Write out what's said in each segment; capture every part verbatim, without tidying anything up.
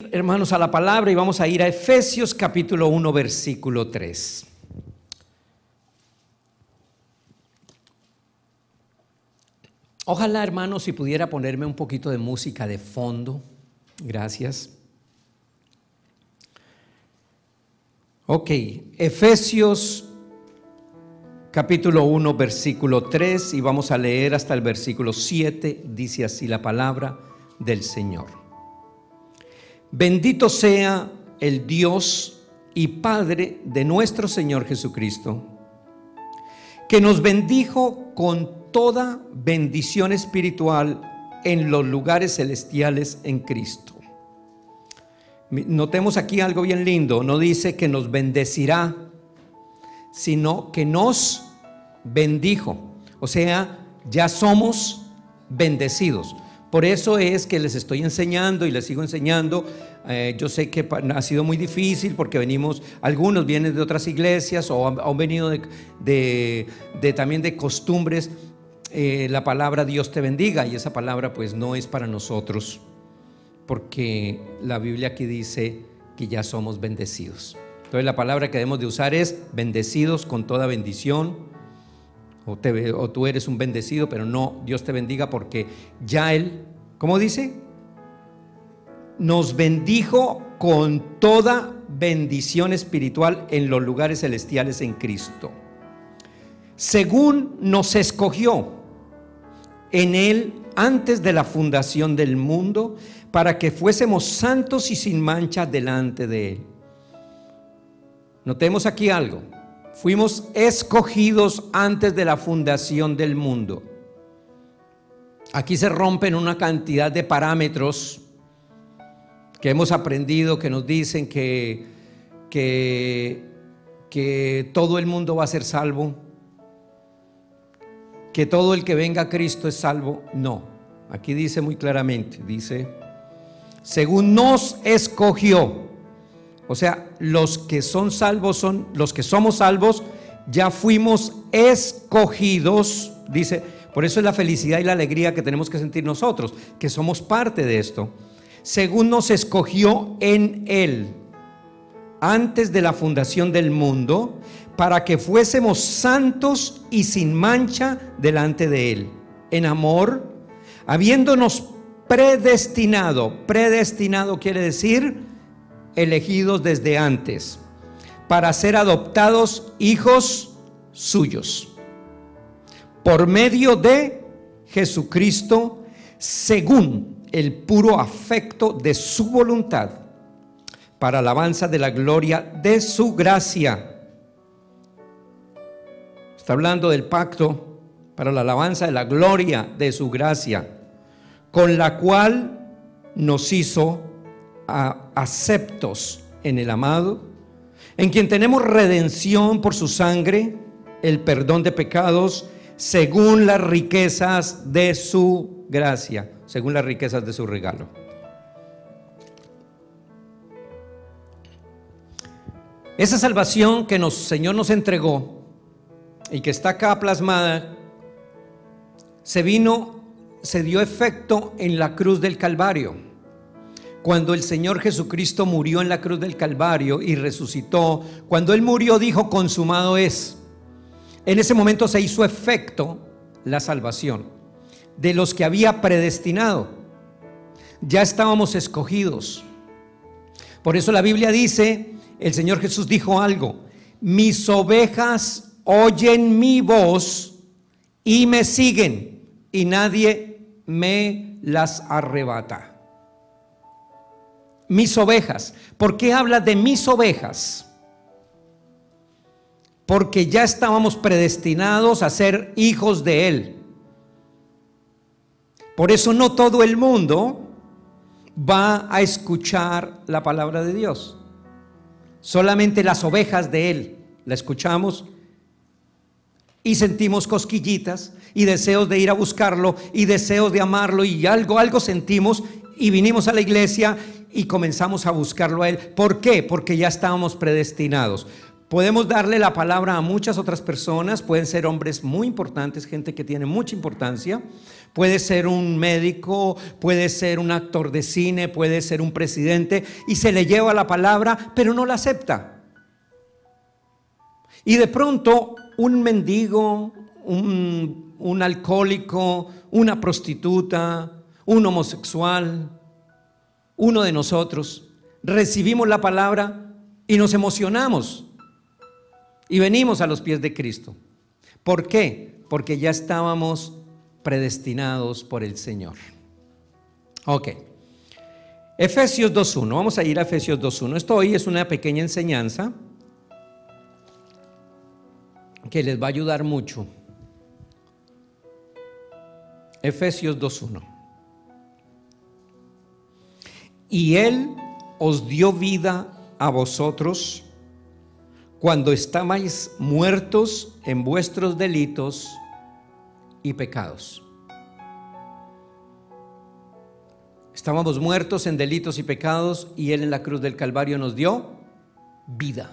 ir, hermanos, a la palabra y vamos a ir a Efesios capítulo uno, versículo tres. Ojalá, hermanos, si pudiera ponerme un poquito de música de fondo. Gracias. Ok, Efesios capítulo uno, versículo tres, y vamos a leer hasta el versículo siete. Dice así la palabra del Señor. Bendito sea el Dios y Padre de nuestro Señor Jesucristo, que nos bendijo con toda bendición espiritual en los lugares celestiales en Cristo. Notemos aquí algo bien lindo. No dice que nos bendecirá, sino que nos bendijo. O sea, ya somos bendecidos. Por eso es que les estoy enseñando y les sigo enseñando. Eh, yo sé que ha sido muy difícil porque venimos, algunos vienen de otras iglesias o han, han venido de, de, de también de costumbres. Eh, la palabra Dios te bendiga, y esa palabra pues no es para nosotros, porque la Biblia aquí dice que ya somos bendecidos. Entonces la palabra que debemos de usar es bendecidos con toda bendición, o, te, o tú eres un bendecido, pero no, Dios te bendiga, porque ya Él, ¿cómo dice? Nos bendijo con toda bendición espiritual en los lugares celestiales en Cristo, según nos escogió en Él antes de la fundación del mundo, para que fuésemos santos y sin mancha delante de Él. Notemos aquí algo. Fuimos escogidos antes de la fundación del mundo. Aquí se rompen una cantidad de parámetros que hemos aprendido, que nos dicen que, que, que todo el mundo va a ser salvo, que todo el que venga a Cristo es salvo. No, aquí dice muy claramente, dice, según nos escogió. O sea, los que son salvos son, los que somos salvos, ya fuimos escogidos, dice. Por eso es la felicidad y la alegría que tenemos que sentir nosotros, que somos parte de esto. Según nos escogió en Él, antes de la fundación del mundo, para que fuésemos santos y sin mancha delante de Él, en amor, habiéndonos predestinado. Predestinado quiere decir elegidos desde antes, para ser adoptados hijos suyos, por medio de Jesucristo, según el puro afecto de su voluntad, para alabanza de la gloria de su gracia. Está hablando del pacto para la alabanza de la gloria de su gracia, con la cual nos hizo a aceptos en el amado, en quien tenemos redención por su sangre, el perdón de pecados, según las riquezas de su gracia, según las riquezas de su regalo. Esa salvación que el Señor nos entregó y que está acá plasmada, se vino, se dio efecto en la cruz del Calvario. Cuando el Señor Jesucristo murió en la cruz del Calvario y resucitó, cuando Él murió dijo, consumado es. En ese momento se hizo efecto la salvación de los que había predestinado. Ya estábamos escogidos. Por eso la Biblia dice, el Señor Jesús dijo algo: mis ovejas oyen mi voz y me siguen, y nadie me las arrebata. Mis ovejas. ¿Por qué habla de mis ovejas? Porque ya estábamos predestinados a ser hijos de Él. Por eso no todo el mundo va a escuchar la palabra de Dios. Solamente las ovejas de Él la escuchamos y sentimos cosquillitas y deseos de ir a buscarlo y deseos de amarlo, y algo, algo sentimos y vinimos a la iglesia y comenzamos a buscarlo a Él. ¿Por qué? Porque ya estábamos predestinados. Podemos darle la palabra a muchas otras personas, pueden ser hombres muy importantes, gente que tiene mucha importancia, Puede ser un médico, puede ser un actor de cine, puede ser un presidente, y se le lleva la palabra, pero no la acepta. Y de pronto un mendigo, un, un alcohólico, una prostituta, un homosexual, uno de nosotros, recibimos la palabra y nos emocionamos y venimos a los pies de Cristo. ¿Por qué? Porque ya estábamos predestinados por el Señor. Ok. Efesios dos uno. Vamos a ir a Efesios dos uno. Esto hoy es una pequeña enseñanza que les va a ayudar mucho. Efesios dos uno. Y Él os dio vida a vosotros cuando estabais muertos en vuestros delitos y pecados. Estábamos muertos en delitos y pecados, y Él en la cruz del Calvario nos dio vida.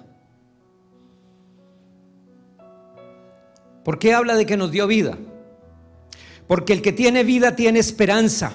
¿Por qué habla de que nos dio vida? Porque el que tiene vida tiene esperanza.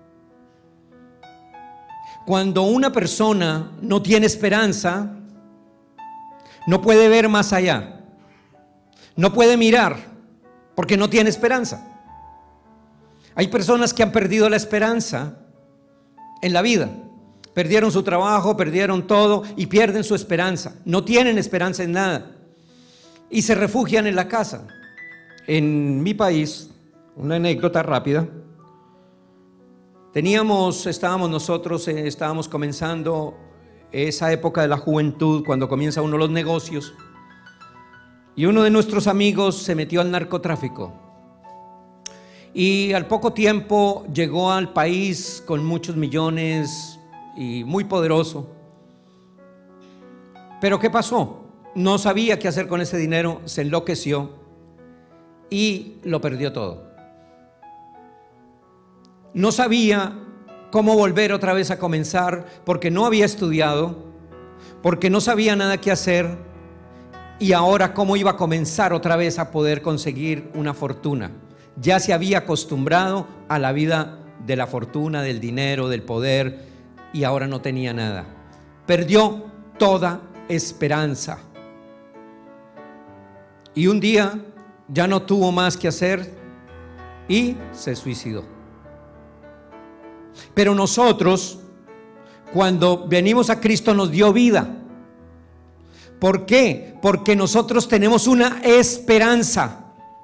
Cuando una persona no tiene esperanza, no puede ver más allá, no puede mirar, porque no tiene esperanza. Hay personas que han perdido la esperanza en la vida, perdieron su trabajo, perdieron todo y pierden su esperanza, no tienen esperanza en nada y se refugian en la casa. En mi país, una anécdota rápida, teníamos, estábamos nosotros, eh, estábamos comenzando esa época de la juventud, cuando comienza uno los negocios, y uno de nuestros amigos se metió al narcotráfico y al poco tiempo llegó al país con muchos millones y muy poderoso. Pero ¿qué pasó? No sabía qué hacer con ese dinero, se enloqueció y lo perdió todo. No sabía cómo volver otra vez a comenzar, porque no había estudiado, porque no sabía nada que hacer, y ahora cómo iba a comenzar otra vez a poder conseguir una fortuna. Ya se había acostumbrado a la vida de la fortuna, del dinero, del poder, y ahora no tenía nada. Perdió toda esperanza. Y un día ya no tuvo más que hacer y se suicidó. Pero nosotros, cuando venimos a Cristo, nos dio vida. ¿Por qué? Porque nosotros tenemos una esperanza.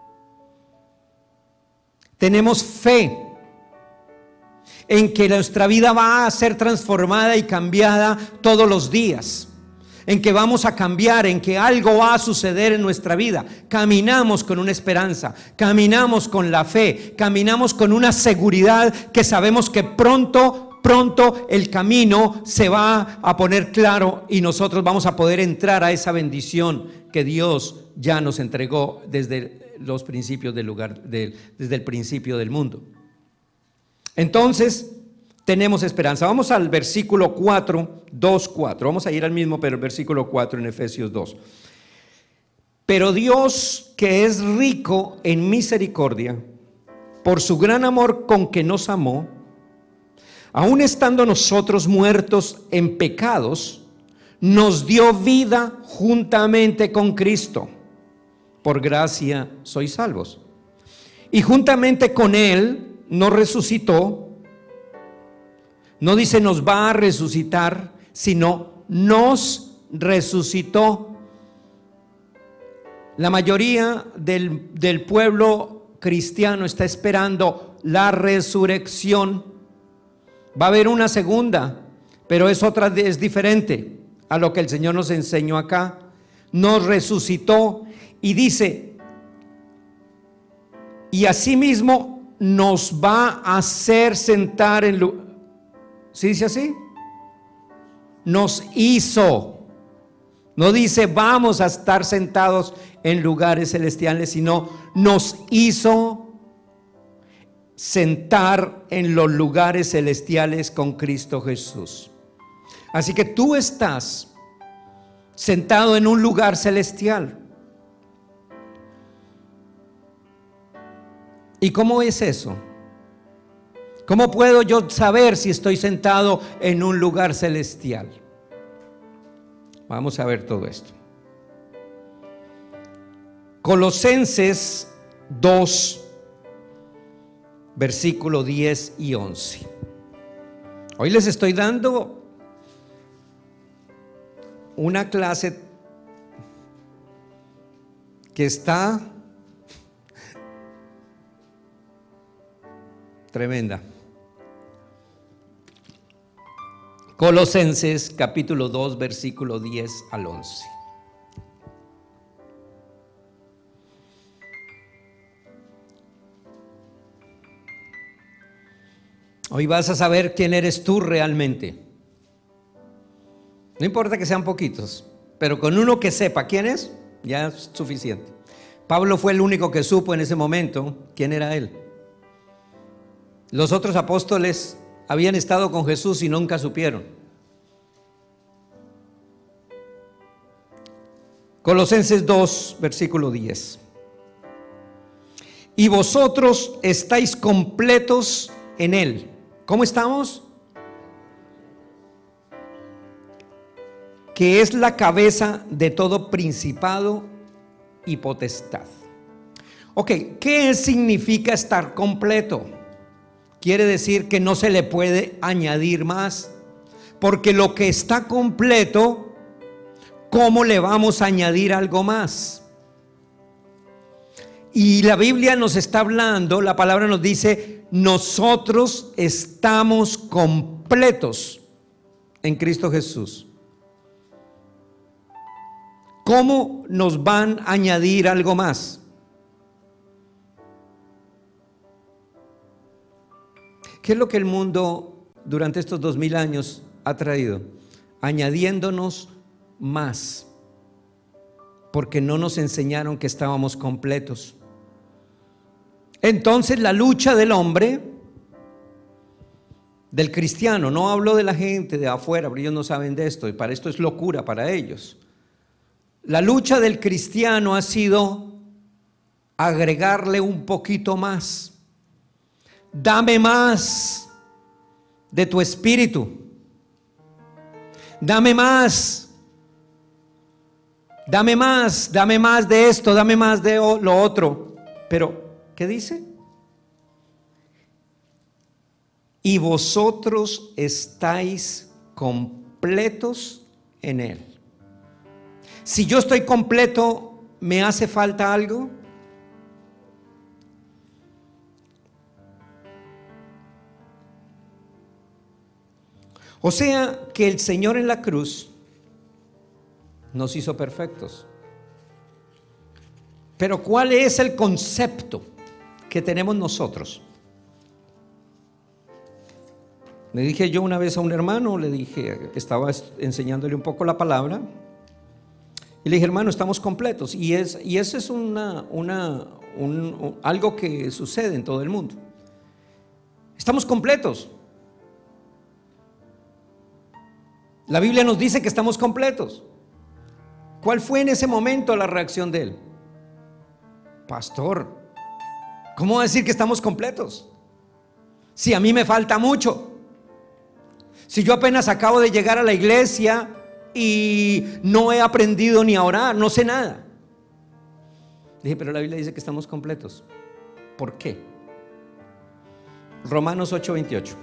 Tenemos fe en que nuestra vida va a ser transformada y cambiada todos los días, en que vamos a cambiar, en que algo va a suceder en nuestra vida. Caminamos con una esperanza, caminamos con la fe, caminamos con una seguridad que sabemos que pronto, pronto el camino se va a poner claro y nosotros vamos a poder entrar a esa bendición que Dios ya nos entregó desde los principios del lugar, de, desde el principio del mundo. Entonces, tenemos esperanza. Vamos al versículo cuatro, dos, cuatro. Vamos a ir al mismo, pero el versículo cuatro en Efesios dos. Pero Dios, que es rico en misericordia, por su gran amor con que nos amó, aun estando nosotros muertos en pecados, nos dio vida juntamente con Cristo. Por gracia sois salvos. Y juntamente con Él nos resucitó. No dice nos va a resucitar, sino nos resucitó. La mayoría del, del pueblo cristiano está esperando la resurrección. Va a haber una segunda, pero es otra, es diferente a lo que el Señor nos enseñó acá. Nos resucitó y dice, y asimismo nos va a hacer sentar en lugar. ¿Sí dice así? Nos hizo. No dice vamos a estar sentados en lugares celestiales, sino nos hizo sentar en los lugares celestiales con Cristo Jesús. Así que tú estás sentado en un lugar celestial. ¿Y cómo es eso? ¿Cómo puedo yo saber si estoy sentado en un lugar celestial? Vamos a ver todo esto. Colosenses dos, versículo diez y once. Hoy les estoy dando una clase que está tremenda. Colosenses capítulo dos, versículo diez al once. Hoy vas a saber quién eres tú realmente. No importa que sean poquitos, pero con uno que sepa quién es, ya es suficiente. Pablo fue el único que supo en ese momento quién era él. Los otros apóstoles habían estado con Jesús y nunca supieron. Colosenses dos, versículo diez. Y vosotros estáis completos en Él. ¿Cómo estamos? Que es la cabeza de todo principado y potestad. Ok, ¿qué significa estar completo? Quiere decir que no se le puede añadir más, porque lo que está completo, ¿cómo le vamos a añadir algo más? Y la Biblia nos está hablando, la palabra nos dice, nosotros estamos completos en Cristo Jesús. ¿Cómo nos van a añadir algo más? ¿Qué es lo que el mundo durante estos dos mil años ha traído? Añadiéndonos más, porque no nos enseñaron que estábamos completos. Entonces la lucha del hombre, del cristiano, no hablo de la gente de afuera, porque ellos no saben de esto y para esto es locura para ellos. La lucha del cristiano ha sido agregarle un poquito más. Dame más de tu espíritu. Dame más. Dame más, dame más de esto, dame más de lo otro. Pero, ¿qué dice? Y vosotros estáis completos en Él. Si yo estoy completo, ¿me hace falta algo? O sea que el Señor en la cruz nos hizo perfectos. Pero ¿cuál es el concepto que tenemos nosotros? Le dije yo una vez a un hermano, le dije, estaba enseñándole un poco la palabra, y le dije, hermano, estamos completos. Y, es, y eso es una, una, un, un, algo que sucede en todo el mundo. Estamos completos. La Biblia nos dice que estamos completos. ¿Cuál fue en ese momento la reacción de él? Pastor, ¿cómo va a decir que estamos completos? Si a mí me falta mucho. Si yo apenas acabo de llegar a la iglesia y no he aprendido ni a orar, no sé nada. Dije, pero la Biblia dice que estamos completos. ¿Por qué? Romanos ocho veintiocho.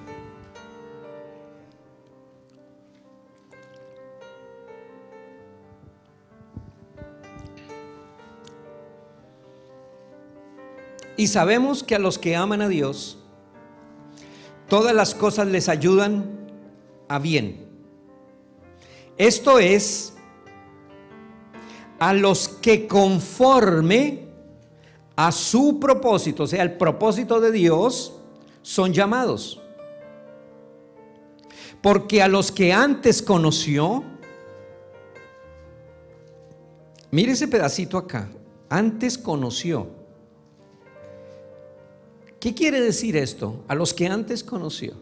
Y sabemos que a los que aman a Dios, todas las cosas les ayudan a bien. Esto es, a los que conforme a su propósito, o sea, el propósito de Dios, son llamados. Porque a los que antes conoció, mire ese pedacito acá, antes conoció. ¿Qué quiere decir esto? A los que antes conoció.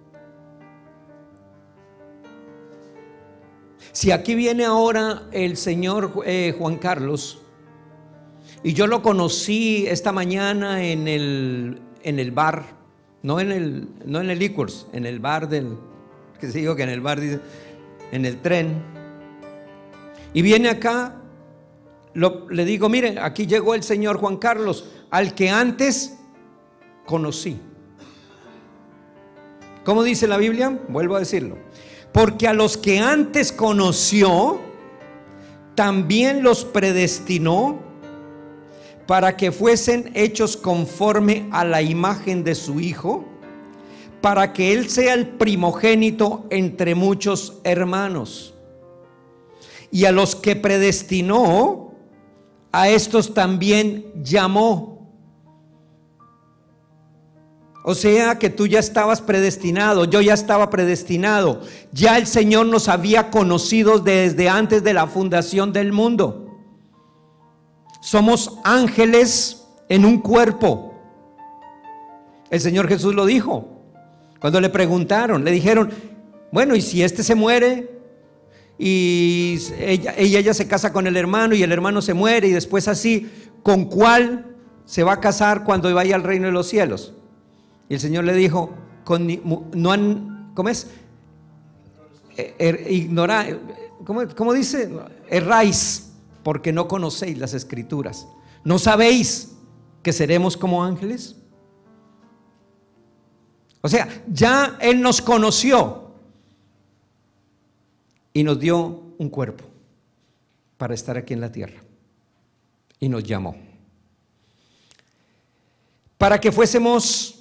Si aquí viene ahora el señor eh, Juan Carlos, y yo lo conocí esta mañana en el, en el bar, No en el, no en el Liquors, en el bar del, que se digo que en el bar, dice, en el tren. Y viene acá, lo, le digo, mire, aquí llegó el señor Juan Carlos, al que antes conocí. ¿Cómo dice la Biblia? Vuelvo a decirlo. Porque a los que antes conoció, también los predestinó para que fuesen hechos conforme a la imagen de su Hijo, para que Él sea el primogénito entre muchos hermanos. Y a los que predestinó, a estos también llamó. O sea que tú ya estabas predestinado, yo ya estaba predestinado. Ya el Señor nos había conocido desde antes de la fundación del mundo. Somos ángeles en un cuerpo. El Señor Jesús lo dijo. Cuando le preguntaron, le dijeron, bueno, ¿y si este se muere? Y ella, ella, ella se casa con el hermano y el hermano se muere, y después así, ¿con cuál se va a casar cuando vaya al reino de los cielos? Y el Señor le dijo, con, no han, ¿cómo es? Er, ignora, ¿cómo, cómo dice? Erráis, porque no conocéis las Escrituras. ¿No sabéis que seremos como ángeles? O sea, ya Él nos conoció y nos dio un cuerpo para estar aquí en la tierra, y nos llamó para que fuésemos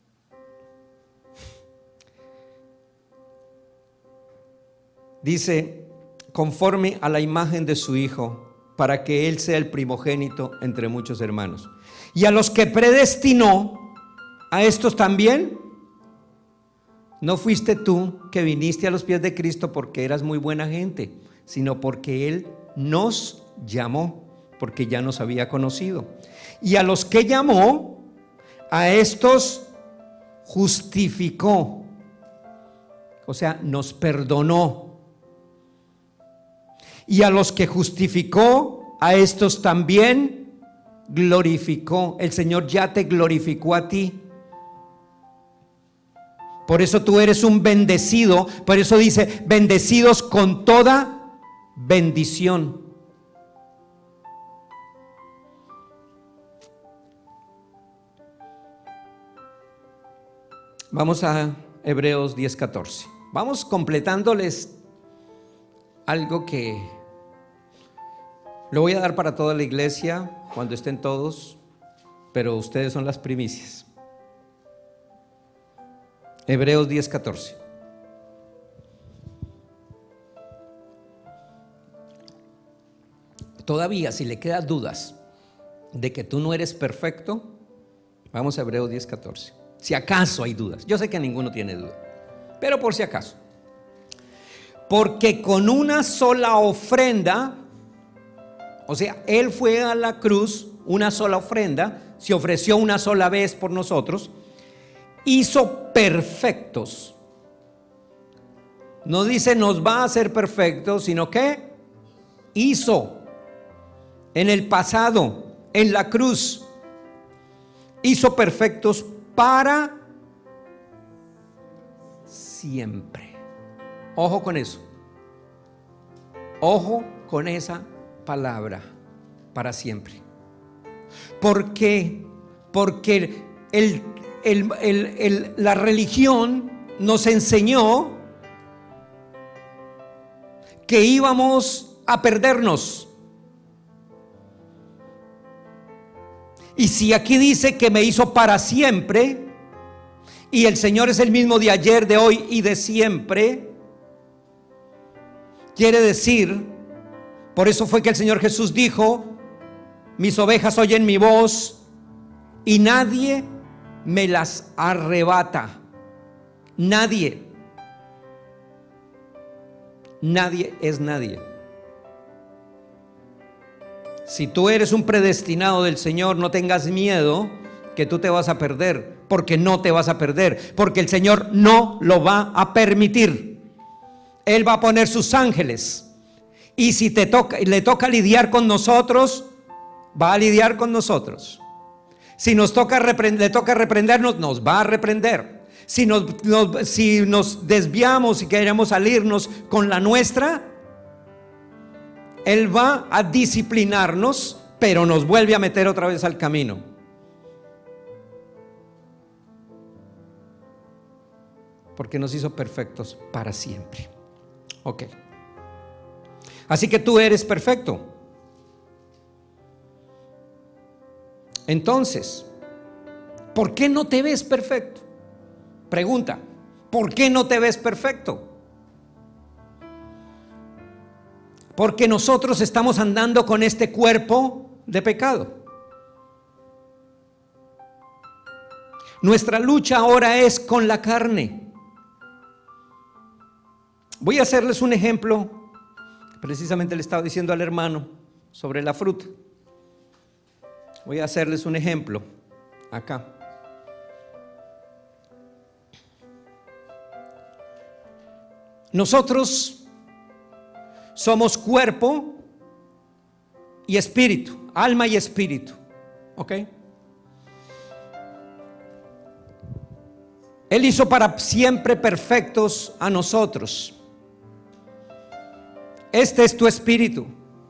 dice, conforme a la imagen de su Hijo, para que Él sea el primogénito entre muchos hermanos. Y a los que predestinó, a estos también. No fuiste tú que viniste a los pies de Cristo porque eras muy buena gente, sino porque Él nos llamó, porque ya nos había conocido. Y a los que llamó, a estos justificó, o sea, nos perdonó. Y a los que justificó, a estos también glorificó. El Señor ya te glorificó a ti. Por eso tú eres un bendecido. Por eso dice, bendecidos con toda bendición. Vamos a Hebreos diez catorce. Vamos completándoles algo que lo voy a dar para toda la iglesia cuando estén todos, pero ustedes son las primicias. Hebreos diez catorce. Todavía, si le quedan dudas de que tú no eres perfecto, vamos a Hebreos diez catorce. Si acaso hay dudas, yo sé que ninguno tiene duda, pero por si acaso. Porque con una sola ofrenda, o sea, Él fue a la cruz, una sola ofrenda, se ofreció una sola vez por nosotros, hizo perfectos. No dice nos va a hacer perfectos, sino que hizo en el pasado, en la cruz, hizo perfectos para siempre. Ojo con eso. Ojo con esa palabra, para siempre. ¿Por qué? Porque el, el, el, el, la religión nos enseñó que íbamos a perdernos. Y si aquí dice que me hizo para siempre, y el Señor es el mismo de ayer, de hoy y de siempre, quiere decir, por eso fue que el Señor Jesús dijo, mis ovejas oyen mi voz y nadie me las arrebata. Nadie. Nadie es nadie. Si tú eres un predestinado del Señor, no tengas miedo que tú te vas a perder, porque no te vas a perder, porque el Señor no lo va a permitir. Él va a poner sus ángeles, y si te toca, le toca lidiar con nosotros, va a lidiar con nosotros. Si nos toca reprend- le toca reprendernos, nos va a reprender. Si nos, nos- si nos desviamos y queremos salirnos con la nuestra, Él va a disciplinarnos, pero nos vuelve a meter otra vez al camino. Porque nos hizo perfectos para siempre. Ok. Así que tú eres perfecto. Entonces, ¿por qué no te ves perfecto? Pregunta, ¿por qué no te ves perfecto? Porque nosotros estamos andando con este cuerpo de pecado. Nuestra lucha ahora es con la carne. Voy a hacerles un ejemplo. Precisamente le estaba diciendo al hermano sobre la fruta. Voy a hacerles un ejemplo acá. Nosotros somos cuerpo y espíritu, alma y espíritu, ¿ok? Él hizo para siempre perfectos a nosotros. Este es tu espíritu.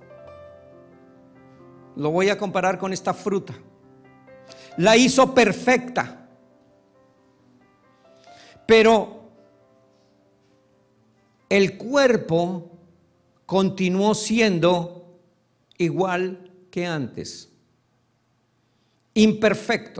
Lo voy a comparar con esta fruta. La hizo perfecta. Pero el cuerpo continuó siendo igual que antes. Imperfecto.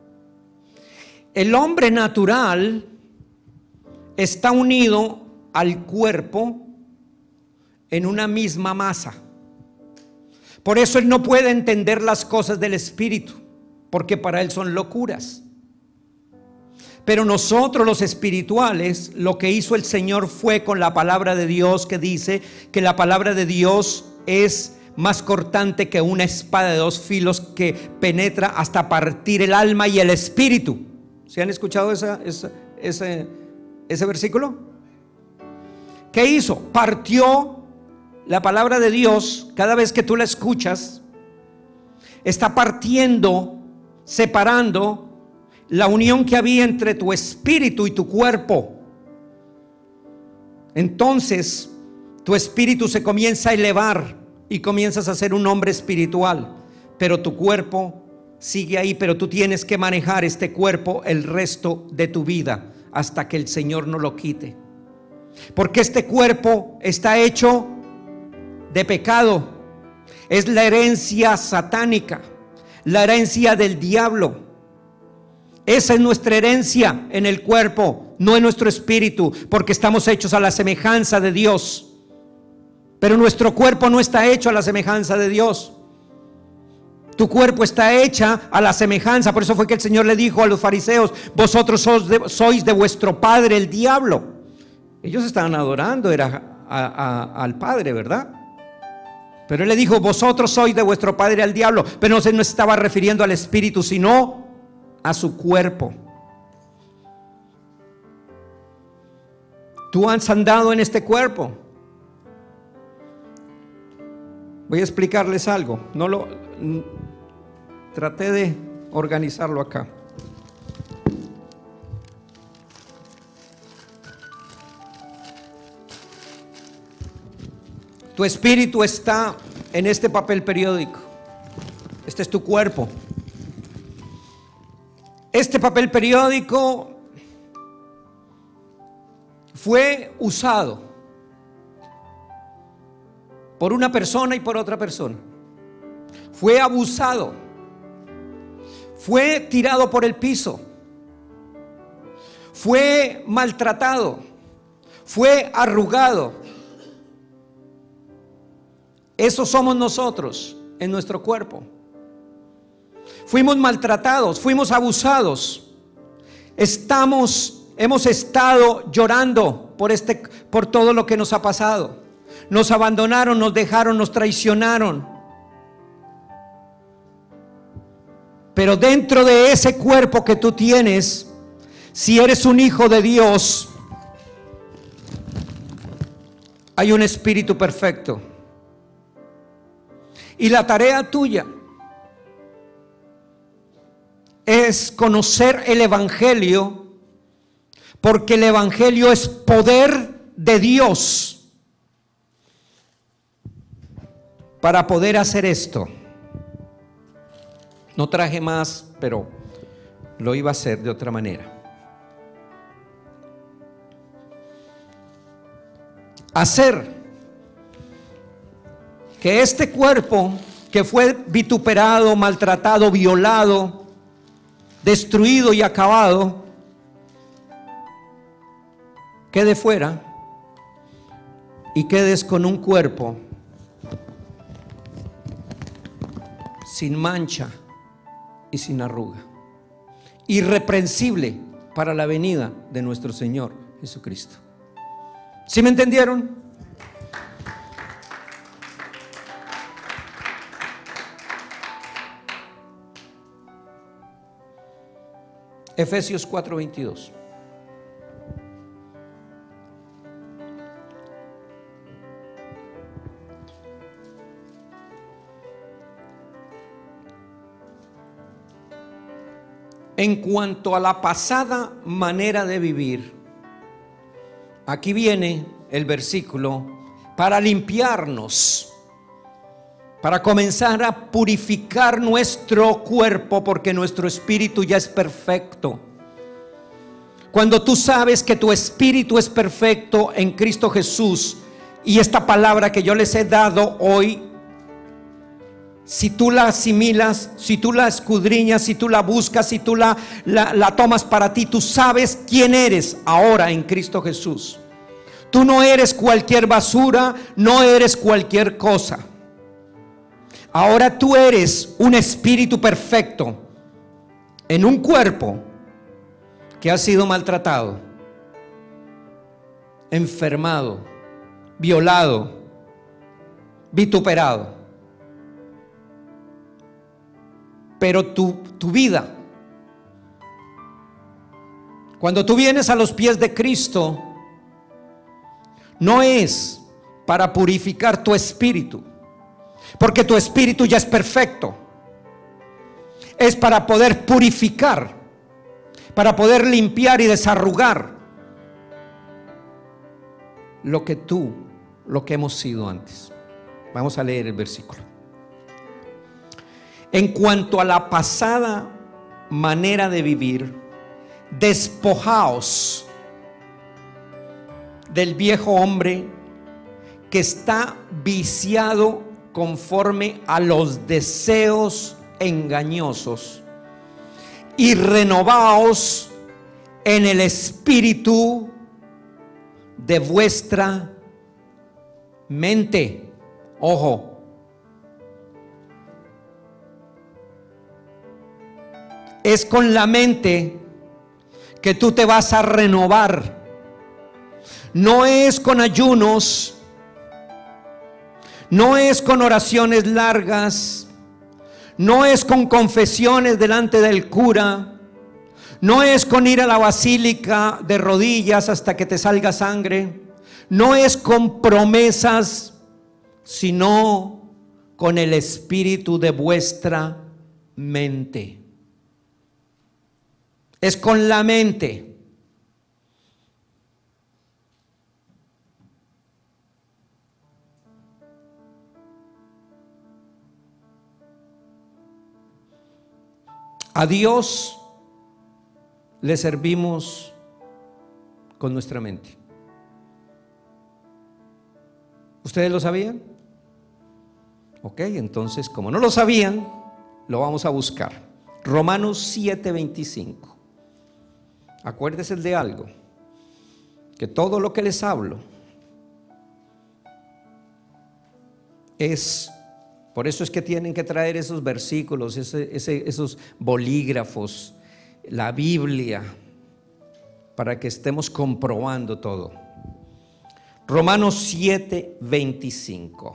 El hombre natural está unido al cuerpo en una misma masa. Por eso él no puede entender las cosas del espíritu, porque para él son locuras. Pero nosotros los espirituales, lo que hizo el Señor fue con la palabra de Dios, que dice que la palabra de Dios es más cortante que una espada de dos filos, que penetra hasta partir el alma y el espíritu. ¿Se han escuchado esa, esa, ese, ese versículo? ¿Qué hizo? Partió. La palabra de Dios, cada vez que tú la escuchas, está partiendo, separando la unión que había entre tu espíritu y tu cuerpo. Entonces, tu espíritu se comienza a elevar y comienzas a ser un hombre espiritual, pero tu cuerpo sigue ahí. Pero tú tienes que manejar este cuerpo el resto de tu vida hasta que el Señor no lo quite, porque este cuerpo está hecho de pecado. Es la herencia satánica, la herencia del diablo. Esa es nuestra herencia en el cuerpo, no en nuestro espíritu, porque estamos hechos a la semejanza de Dios. Pero nuestro cuerpo no está hecho a la semejanza de Dios. Tu cuerpo está hecha a la semejanza. Por eso fue que el Señor le dijo a los fariseos: vosotros sois de, sois de vuestro padre el diablo. Ellos estaban adorando era a, a, al padre, ¿verdad? Pero él le dijo: vosotros sois de vuestro padre al diablo. Pero no se no estaba refiriendo al espíritu, sino a su cuerpo. Tú has andado en este cuerpo. Voy a explicarles algo. No lo traté de organizarlo acá. Tu espíritu está en este papel periódico. Este es tu cuerpo. Este papel periódico fue usado por una persona y por otra persona. Fue abusado. Fue tirado por el piso. Fue maltratado. Fue arrugado. Eso somos nosotros en nuestro cuerpo. Fuimos maltratados, fuimos abusados. Estamos, hemos estado llorando por este, por todo lo que nos ha pasado. Nos abandonaron, nos dejaron, nos traicionaron. Pero dentro de ese cuerpo que tú tienes, si eres un hijo de Dios, hay un espíritu perfecto. Y la tarea tuya es conocer el Evangelio, porque el Evangelio es poder de Dios para poder hacer esto. No traje más, pero lo iba a hacer de otra manera. Hacer que este cuerpo que fue vituperado, maltratado, violado, destruido y acabado, quede fuera y quedes con un cuerpo sin mancha y sin arruga, irreprensible para la venida de nuestro Señor Jesucristo. ¿Sí me entendieron? Efesios cuatro veintidós. En cuanto a la pasada manera de vivir, aquí viene el versículo para limpiarnos, para comenzar a purificar nuestro cuerpo, porque nuestro espíritu ya es perfecto. Cuando tú sabes que tu espíritu es perfecto en Cristo Jesús, y esta palabra que yo les he dado hoy, si tú la asimilas, si tú la escudriñas, si tú la buscas, si tú la, la, la tomas para ti, tú sabes quién eres ahora en Cristo Jesús. Tú no eres cualquier basura, no eres cualquier cosa. Ahora tú eres un espíritu perfecto en un cuerpo que ha sido maltratado, enfermado, violado, vituperado. Pero tu, tu vida, cuando tú vienes a los pies de Cristo, no es para purificar tu espíritu, porque tu espíritu ya es perfecto. Es para poder purificar, para poder limpiar y desarrugar lo que tú, lo que hemos sido antes. Vamos a leer el versículo. En cuanto a la pasada manera de vivir, despojaos del viejo hombre que está viciado conforme a los deseos engañosos, y renovaos en el espíritu de vuestra mente. Ojo, es con la mente que tú te vas a renovar. No es con ayunos, no es con oraciones largas, no es con confesiones delante del cura, no es con ir a la basílica de rodillas hasta que te salga sangre, no es con promesas, sino con el espíritu de vuestra mente. Es con la mente. A Dios le servimos con nuestra mente. ¿Ustedes lo sabían? Ok, entonces como no lo sabían, lo vamos a buscar. Romanos siete veinticinco. Acuérdese de algo, que todo lo que les hablo es, por eso es que tienen que traer esos versículos, ese, ese, esos bolígrafos, la Biblia, para que estemos comprobando todo. Romanos siete veinticinco.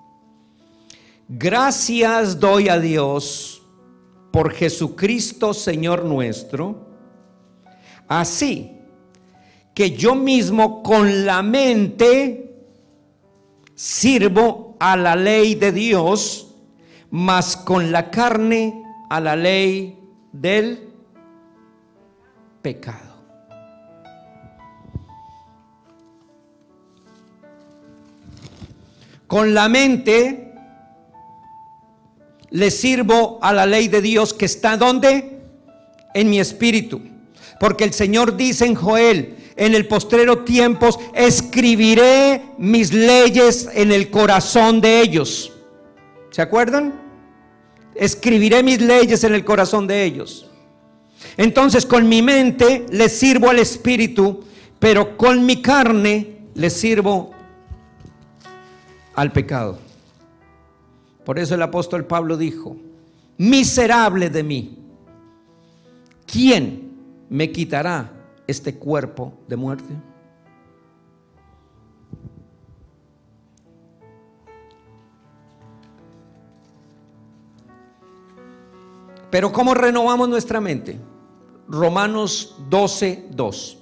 Gracias doy a Dios por Jesucristo Señor nuestro, así que yo mismo con la mente sirvo a la ley de Dios, mas con la carne a la ley del pecado. Con la mente le sirvo a la ley de Dios que está ¿dónde? En mi espíritu. Porque el Señor dice en Joel: en el postrero tiempos escribiré mis leyes en el corazón de ellos. ¿Se acuerdan? Escribiré mis leyes en el corazón de ellos. Entonces con mi mente le sirvo al espíritu, pero con mi carne le sirvo al pecado. Por eso el apóstol Pablo dijo: miserable de mí, ¿quién me quitará este cuerpo de muerte? Pero ¿cómo renovamos nuestra mente? Romanos doce, dos.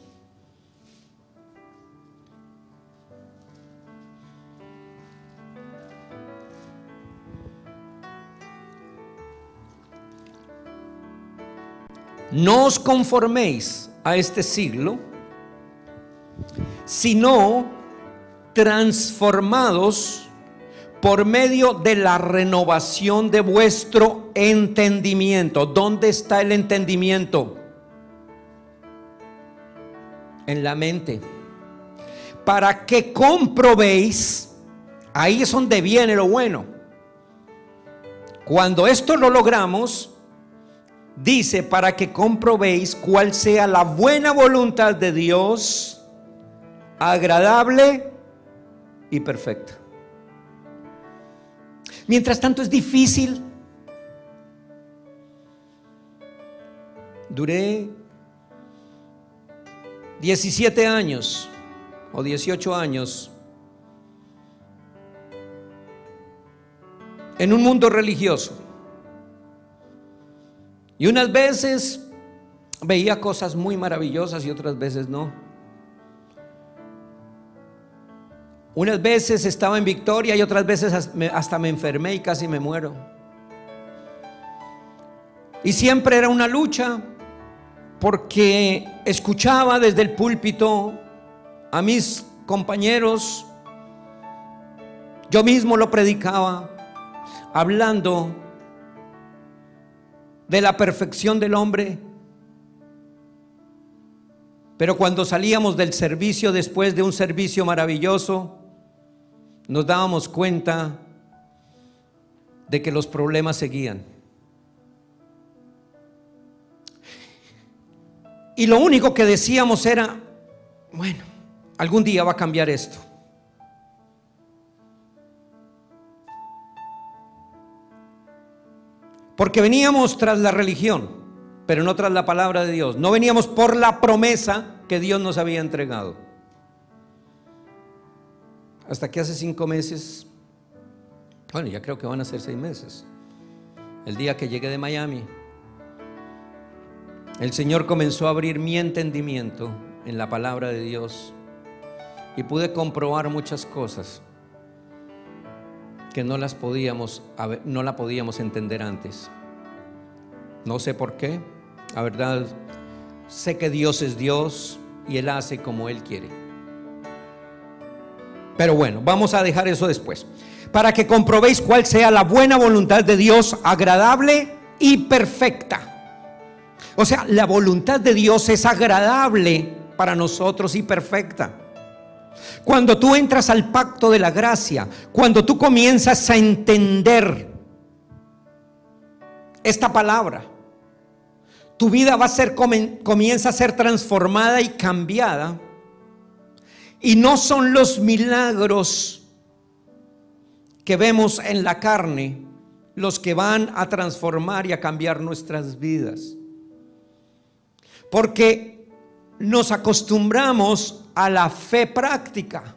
No os conforméis a este siglo, sino transformados por medio de la renovación de vuestro entendimiento. ¿Dónde está el entendimiento? En la mente. Para que comprobéis, ahí es donde viene lo bueno. Cuando esto lo logramos, dice: para que comprobéis cuál sea la buena voluntad de Dios, agradable y perfecta. Mientras tanto es difícil. Duré diecisiete años o dieciocho años en un mundo religioso. Y unas veces veía cosas muy maravillosas y otras veces no. Unas veces estaba en victoria y otras veces hasta me enfermé y casi me muero. Y siempre era una lucha, porque escuchaba desde el púlpito a mis compañeros, yo mismo lo predicaba, hablando de la perfección del hombre. Pero cuando salíamos del servicio, después de un servicio maravilloso, nos dábamos cuenta de que los problemas seguían. Y lo único que decíamos era: bueno, algún día va a cambiar esto. Porque veníamos tras la religión, pero no tras la palabra de Dios. No veníamos por la promesa que Dios nos había entregado. Hasta que hace cinco meses, bueno, ya creo que van a ser seis meses, el día que llegué de Miami, el Señor comenzó a abrir mi entendimiento en la palabra de Dios y pude comprobar muchas cosas que no las podíamos, no la podíamos entender antes. No sé por qué. La verdad, sé que Dios es Dios y Él hace como Él quiere. Pero bueno, vamos a dejar eso después. Para que comprobéis cuál sea la buena voluntad de Dios, agradable y perfecta. O sea, la voluntad de Dios es agradable para nosotros y perfecta. Cuando tú entras al pacto de la gracia, cuando tú comienzas a entender esta palabra, tu vida va a ser, comienza a ser transformada y cambiada. Y no son los milagros que vemos en la carne los que van a transformar y a cambiar nuestras vidas, porque nos acostumbramos a la fe práctica.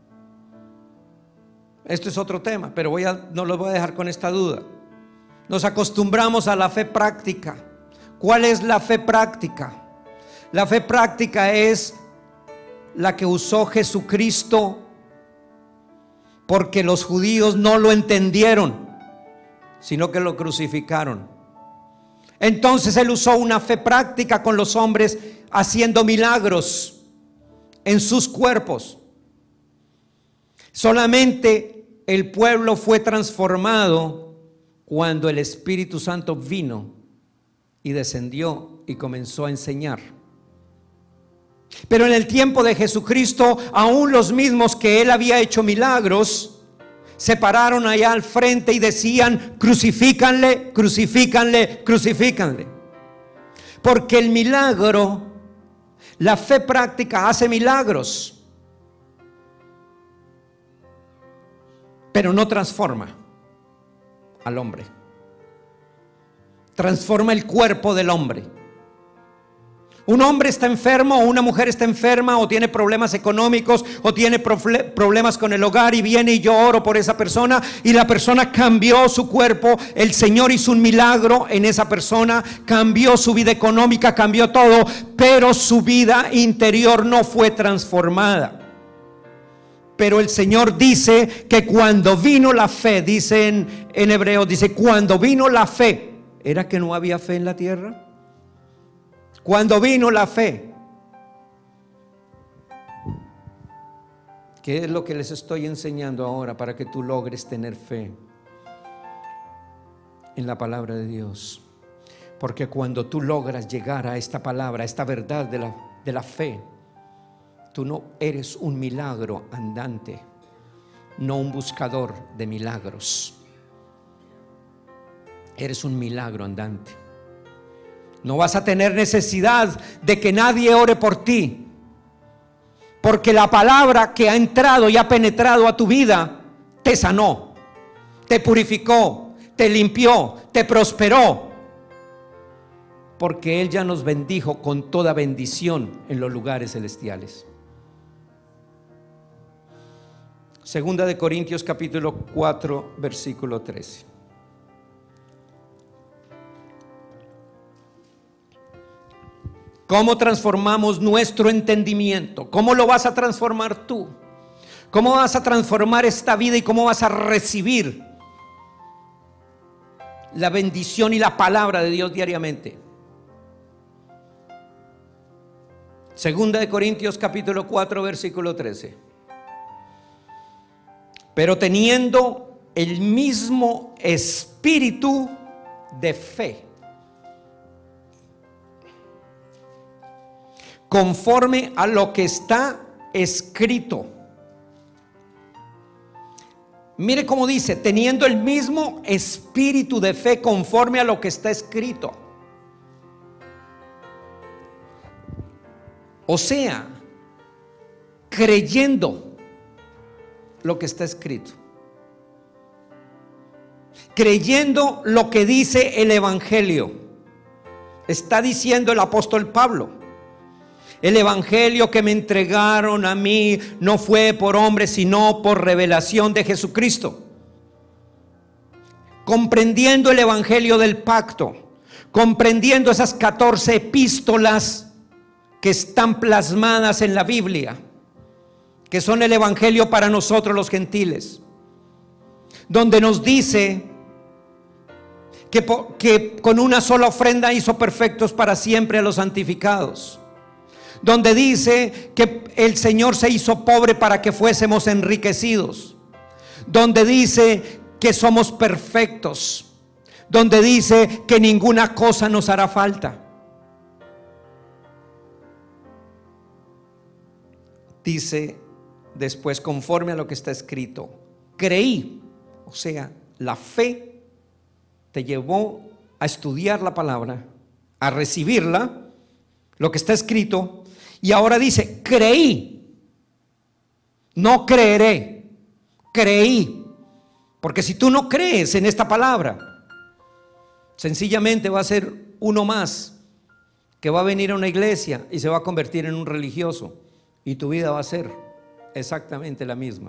Esto es otro tema, pero voy a, no lo voy a dejar con esta duda. Nos acostumbramos a la fe práctica. ¿Cuál es la fe práctica? La fe práctica es la que usó Jesucristo, porque los judíos no lo entendieron, sino que lo crucificaron. Entonces él usó una fe práctica con los hombres, haciendo milagros en sus cuerpos. Solamente el pueblo fue transformado cuando el Espíritu Santo vino y descendió y comenzó a enseñar. Pero en el tiempo de Jesucristo, aún los mismos que él había hecho milagros, se pararon allá al frente y decían: crucifícanle, crucifícanle, crucifícanle. Porque el milagro, la fe práctica hace milagros, pero no transforma al hombre. Transforma el cuerpo del hombre. Un hombre está enfermo, o una mujer está enferma, o tiene problemas económicos, o tiene problemas con el hogar, y viene y yo oro por esa persona, y la persona cambió su cuerpo. El Señor hizo un milagro en esa persona, cambió su vida económica, cambió todo, pero su vida interior no fue transformada. Pero el Señor dice que cuando vino la fe, dice en, en Hebreos, dice: cuando vino la fe, ¿era que no había fe en la tierra? Cuando vino la fe. ¿Qué es lo que les estoy enseñando ahora para que tú logres tener fe en la palabra de Dios? Porque cuando tú logras llegar a esta palabra, a esta verdad de la, de la fe, tú no eres un milagro andante, no un buscador de milagros. Eres un milagro andante. No vas a tener necesidad de que nadie ore por ti, porque la palabra que ha entrado y ha penetrado a tu vida te sanó, te purificó, te limpió, te prosperó, porque Él ya nos bendijo con toda bendición en los lugares celestiales. Segunda de Corintios capítulo cuatro versículo trece. ¿Cómo transformamos nuestro entendimiento? ¿Cómo lo vas a transformar tú? ¿Cómo vas a transformar esta vida y cómo vas a recibir la bendición y la palabra de Dios diariamente? Segunda de Corintios capítulo cuatro versículo trece. Pero teniendo el mismo espíritu de fe, conforme a lo que está escrito. Mire cómo dice: teniendo el mismo espíritu de fe conforme a lo que está escrito. O sea, creyendo lo que está escrito, creyendo lo que dice el Evangelio. Está diciendo el apóstol Pablo: el evangelio que me entregaron a mí no fue por hombre, sino por revelación de Jesucristo. Comprendiendo el evangelio del pacto, comprendiendo esas catorce epístolas que están plasmadas en la Biblia, que son el evangelio para nosotros los gentiles, donde nos dice que, que con una sola ofrenda hizo perfectos para siempre a los santificados, donde dice que el Señor se hizo pobre para que fuésemos enriquecidos, donde dice que somos perfectos, donde dice que ninguna cosa nos hará falta. Dice después: conforme a lo que está escrito, creí. O sea, la fe te llevó a estudiar la palabra, a recibirla, lo que está escrito. Y ahora dice: creí, no creeré, creí. Porque si tú no crees en esta palabra, sencillamente va a ser uno más que va a venir a una iglesia y se va a convertir en un religioso, y tu vida va a ser exactamente la misma.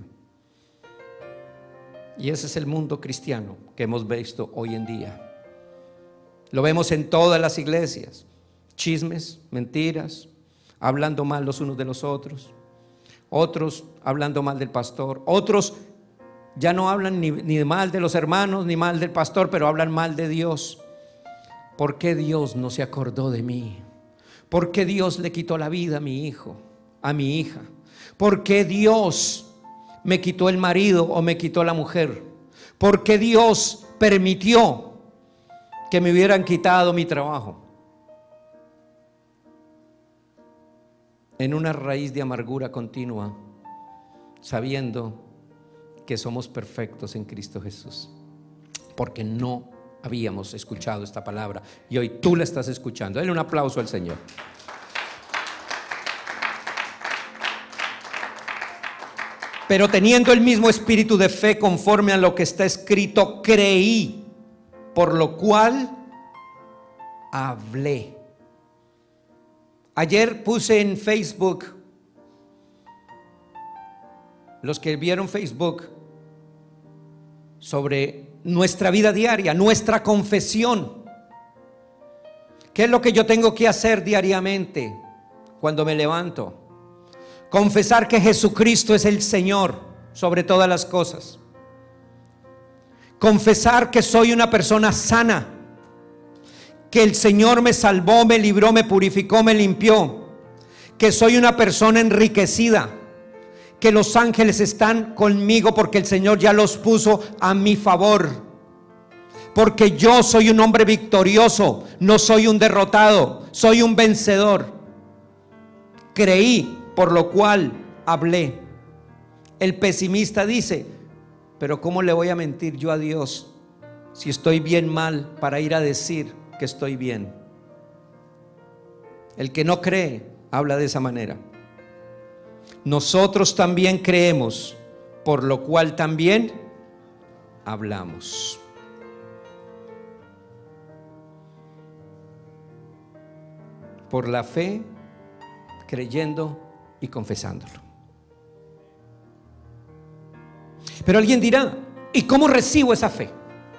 Y ese es el mundo cristiano que hemos visto hoy en día. Lo vemos en todas las iglesias: chismes, mentiras, hablando mal los unos de los otros, otros hablando mal del pastor, otros ya no hablan ni, ni mal de los hermanos ni mal del pastor, pero hablan mal de Dios. ¿por qué Dios no se acordó de mí? ¿Por qué Dios le quitó la vida a mi hijo, a mi hija? ¿Por qué Dios me quitó el marido o me quitó la mujer? ¿Por qué Dios permitió que me hubieran quitado mi trabajo? En una raíz de amargura continua, sabiendo que somos perfectos en Cristo Jesús, porque no habíamos escuchado esta palabra y hoy tú la estás escuchando. Denle un aplauso al Señor. Pero teniendo el mismo espíritu de fe conforme a lo que está escrito, creí, por lo cual hablé. Ayer puse en Facebook, los que vieron Facebook, sobre nuestra vida diaria, nuestra confesión. ¿Qué es lo que yo tengo que hacer diariamente cuando me levanto? Confesar que Jesucristo es el Señor sobre todas las cosas. Confesar que soy una persona sana, que el Señor me salvó, me libró, me purificó, me limpió, que soy una persona enriquecida, que los ángeles están conmigo porque el Señor ya los puso a mi favor, porque yo soy un hombre victorioso, no soy un derrotado, soy un vencedor. Creí, por lo cual hablé. El pesimista dice: pero ¿cómo le voy a mentir yo a Dios si estoy bien mal para ir a decir que estoy bien? El que no cree habla de esa manera. Nosotros también creemos, por lo cual también hablamos. Por la fe, creyendo y confesándolo. Pero alguien dirá: ¿y cómo recibo esa fe?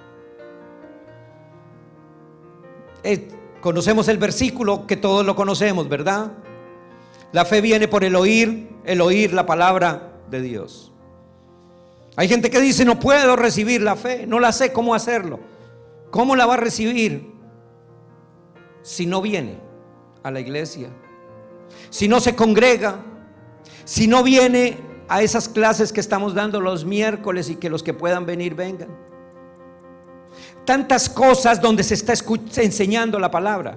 Eh, conocemos el versículo que todos lo conocemos, ¿verdad? La fe viene por el oír, el oír la palabra de Dios. Hay gente que dice: no puedo recibir la fe, no la sé cómo hacerlo. ¿Cómo la va a recibir si no viene a la iglesia? Si no se congrega, si no viene a esas clases que estamos dando los miércoles y que los que puedan venir vengan. Tantas cosas donde se está enseñando la palabra.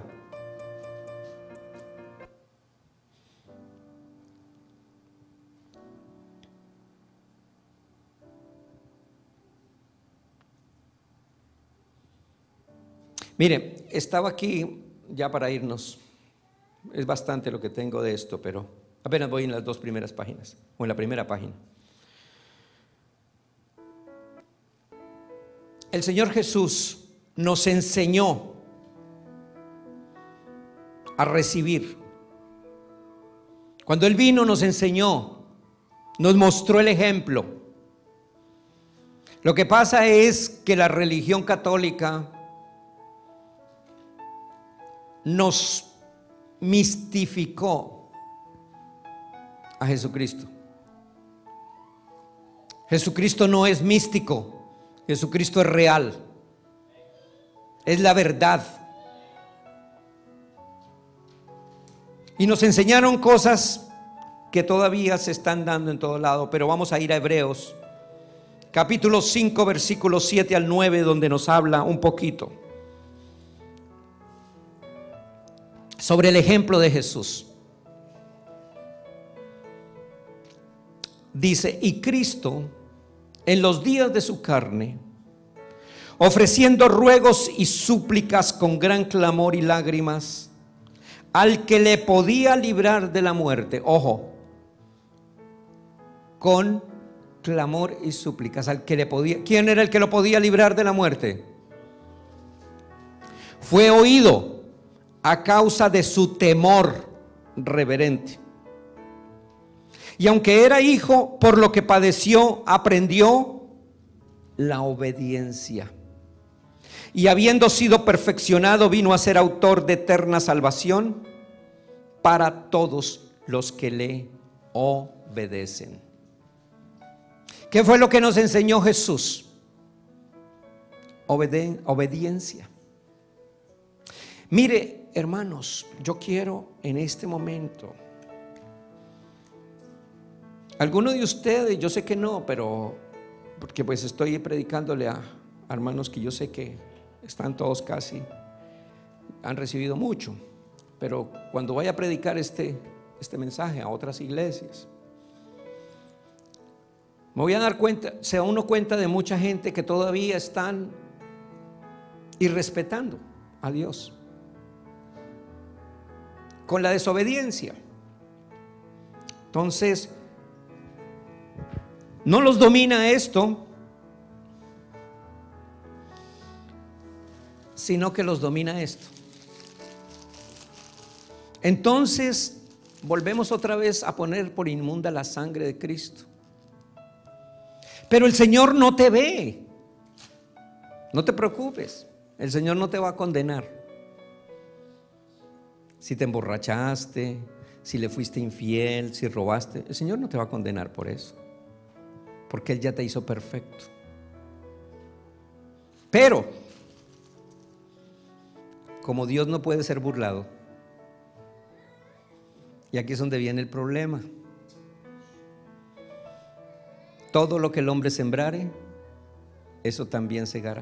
Mire, estaba aquí ya para irnos. Es bastante lo que tengo de esto, pero apenas voy en las dos primeras páginas, o en la primera página. El Señor Jesús nos enseñó a recibir. Cuando Él vino nos enseñó, nos mostró el ejemplo. Lo que pasa es que la religión católica nos mistificó a Jesucristo. Jesucristo no es místico, Jesucristo es real, es la verdad. Y nos enseñaron cosas que todavía se están dando en todo lado, pero vamos a ir a Hebreos capítulo cinco versículos siete al nueve, donde nos habla un poquito sobre el ejemplo de Jesús. Dice: y Cristo, en los días de su carne, ofreciendo ruegos y súplicas con gran clamor y lágrimas al que le podía librar de la muerte. Ojo, con clamor y súplicas al que le podía. ¿Quién era el que lo podía librar de la muerte? Fue oído a causa de su temor reverente. Y aunque era hijo, por lo que padeció, aprendió la obediencia. Y habiendo sido perfeccionado, vino a ser autor de eterna salvación para todos los que le obedecen. ¿Qué fue lo que nos enseñó Jesús? Obede- obediencia. Mire, hermanos, yo quiero en este momento, algunos de ustedes, yo sé que no, pero porque pues estoy predicándole a, a hermanos que yo sé que están todos casi, han recibido mucho, pero cuando vaya a predicar este, este mensaje a otras iglesias, me voy a dar cuenta, se da uno cuenta de mucha gente que todavía están irrespetando a Dios con la desobediencia. Entonces, no los domina esto, sino que los domina esto. Entonces, volvemos otra vez a poner por inmunda la sangre de Cristo. Pero el Señor no te ve. No te preocupes, el Señor no te va a condenar. Si te emborrachaste, si le fuiste infiel, si robaste, el Señor no te va a condenar por eso, porque Él ya te hizo perfecto. Pero como Dios no puede ser burlado, y aquí es donde viene el problema, todo lo que el hombre sembrare, eso también segará.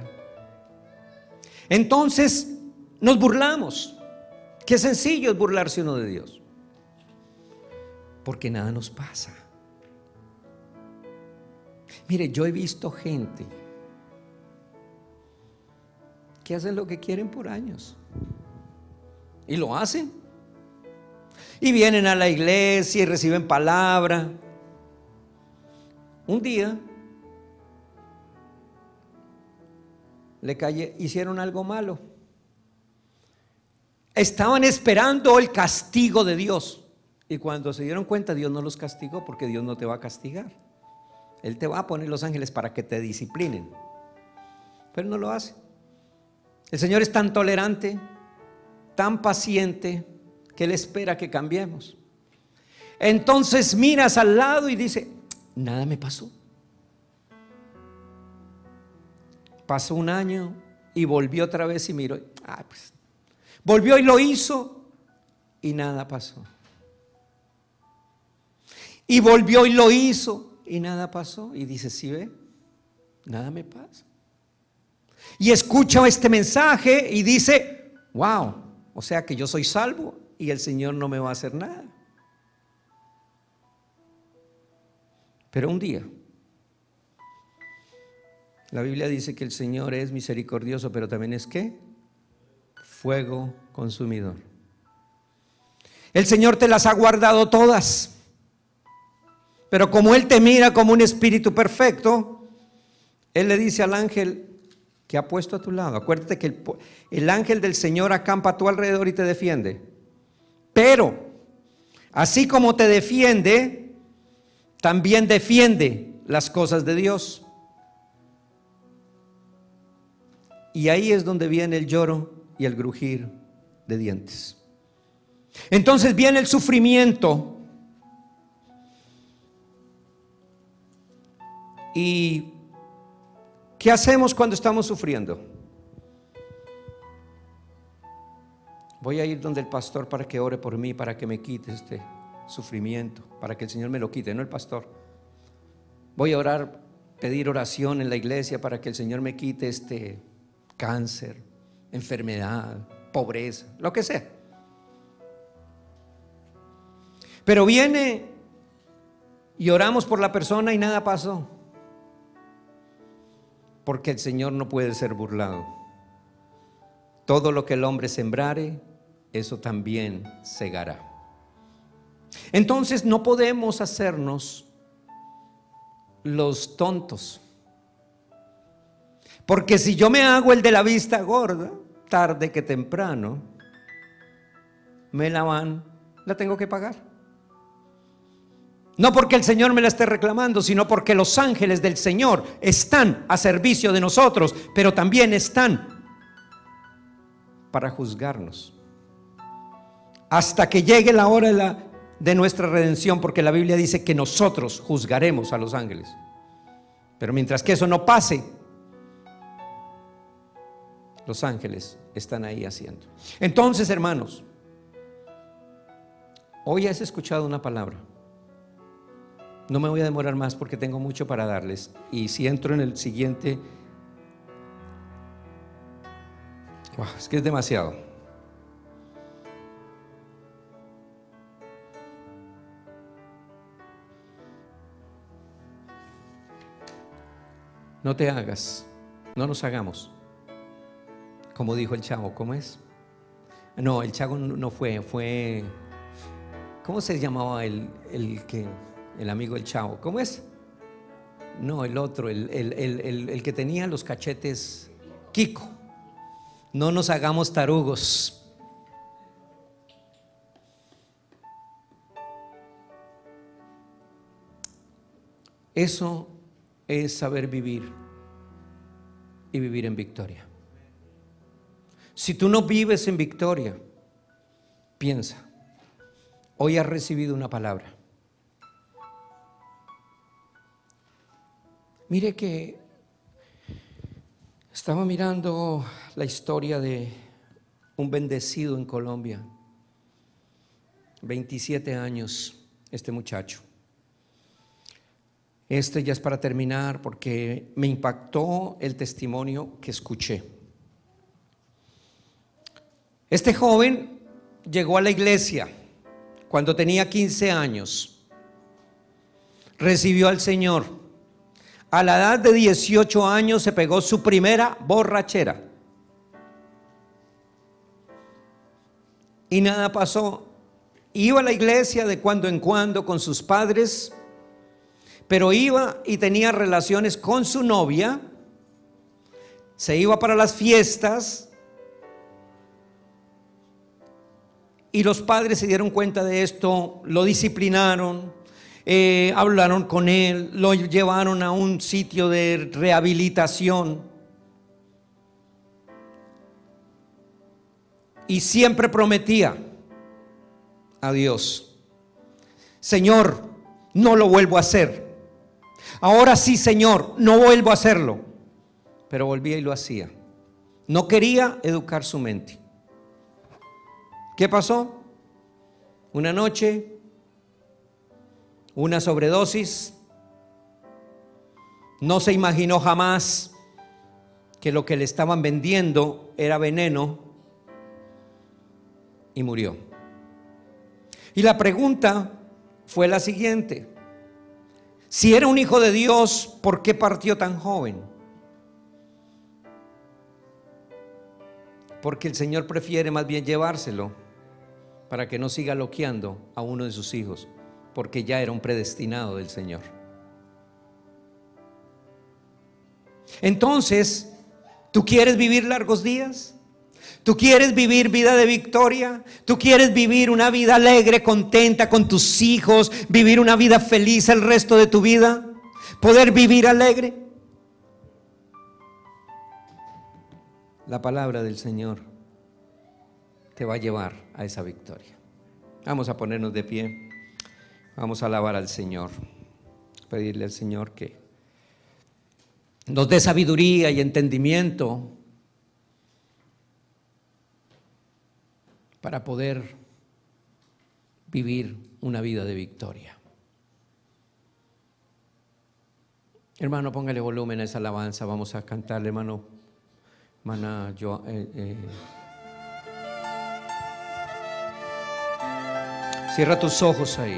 Entonces nos burlamos. Qué sencillo es burlarse uno de Dios, porque nada nos pasa. Mire, yo he visto gente que hacen lo que quieren por años, y lo hacen, y vienen a la iglesia y reciben palabra. Un día le calle, hicieron algo malo, estaban esperando el castigo de Dios, y cuando se dieron cuenta, Dios no los castigó, porque Dios no te va a castigar. Él te va a poner los ángeles para que te disciplinen, pero no lo hace. El Señor es tan tolerante, tan paciente, que Él espera que cambiemos. Entonces miras al lado y dice: nada me pasó. Pasó un año y volvió otra vez y miró, ah, pues volvió y lo hizo y nada pasó. Y volvió y lo hizo y nada pasó. Y dice: ¿sí ve? Nada me pasa. Y escucha este mensaje y dice: wow, o sea que yo soy salvo y el Señor no me va a hacer nada. Pero un día, la Biblia dice que el Señor es misericordioso, pero también es ¿qué? Fuego consumidor. El Señor te las ha guardado todas, pero como Él te mira como un espíritu perfecto, Él le dice al ángel que ha puesto a tu lado: acuérdate que el, el ángel del Señor acampa a tu alrededor y te defiende, pero así como te defiende, también defiende las cosas de Dios. Y ahí es donde viene el lloro y el crujir de dientes. Entonces viene el sufrimiento. ¿Y qué hacemos cuando estamos sufriendo? Voy a ir donde el pastor para que ore por mí, para que me quite este sufrimiento, para que el Señor me lo quite, no el pastor. Voy a orar, pedir oración en la iglesia para que el Señor me quite este cáncer, enfermedad, pobreza, lo que sea. Pero viene y oramos por la persona y nada pasó, porque el Señor no puede ser burlado. Todo lo que el hombre sembrare, eso también segará. Entonces no podemos hacernos los tontos, porque si yo me hago el de la vista gorda, tarde que temprano me la van, la tengo que pagar. No porque el Señor me la esté reclamando, sino porque los ángeles del Señor están a servicio de nosotros, pero también están para juzgarnos hasta que llegue la hora de, la, de nuestra redención, porque la Biblia dice que nosotros juzgaremos a los ángeles. Pero mientras que eso no pase, los ángeles están ahí haciendo. Entonces, hermanos, hoy has escuchado una palabra. No me voy a demorar más porque tengo mucho para darles. Y si entro en el siguiente, wow, es que es demasiado. No te hagas, no nos hagamos. Como dijo el chavo, ¿cómo es? No, el chavo no fue, fue, ¿cómo se llamaba el, el que, el amigo del chavo? ¿Cómo es? No, el otro, el, el, el, el, el que tenía los cachetes, Kiko. No nos hagamos tarugos. Eso es saber vivir y vivir en victoria. Si tú no vives en victoria, piensa, hoy has recibido una palabra. Mire que estaba mirando la historia de un bendecido en Colombia, veintisiete años, este muchacho. Este ya es para terminar porque me impactó el testimonio que escuché. Este joven llegó a la iglesia cuando tenía quince años, recibió al Señor. A la edad de dieciocho años se pegó su primera borrachera y nada pasó. Iba a la iglesia de cuando en cuando con sus padres, pero iba y tenía relaciones con su novia, se iba para las fiestas y los padres se dieron cuenta de esto, lo disciplinaron, eh, hablaron con él, lo llevaron a un sitio de rehabilitación y siempre prometía a Dios: Señor, no lo vuelvo a hacer. Ahora sí, Señor, no vuelvo a hacerlo. Pero volvía y lo hacía. No quería educar su mente. ¿Qué pasó? Una noche, una sobredosis. No se imaginó jamás que lo que le estaban vendiendo era veneno y murió. Y la pregunta fue la siguiente: si era un hijo de Dios, ¿por qué partió tan joven? Porque el Señor prefiere más bien llevárselo para que no siga loqueando a uno de sus hijos, porque ya era un predestinado del Señor. Entonces, ¿tú quieres vivir largos días? ¿Tú quieres vivir vida de victoria? ¿Tú quieres vivir una vida alegre, contenta con tus hijos? ¿Vivir una vida feliz el resto de tu vida? ¿Poder vivir alegre? La palabra del Señor te va a llevar a esa victoria. Vamos a ponernos de pie. Vamos a alabar al Señor. Pedirle al Señor que nos dé sabiduría y entendimiento para poder vivir una vida de victoria. Hermano, póngale volumen a esa alabanza. Vamos a cantarle, hermano. Hermana, yo, eh, eh. Cierra tus ojos ahí.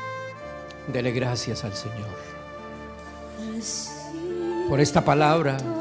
Dele gracias al Señor por esta palabra.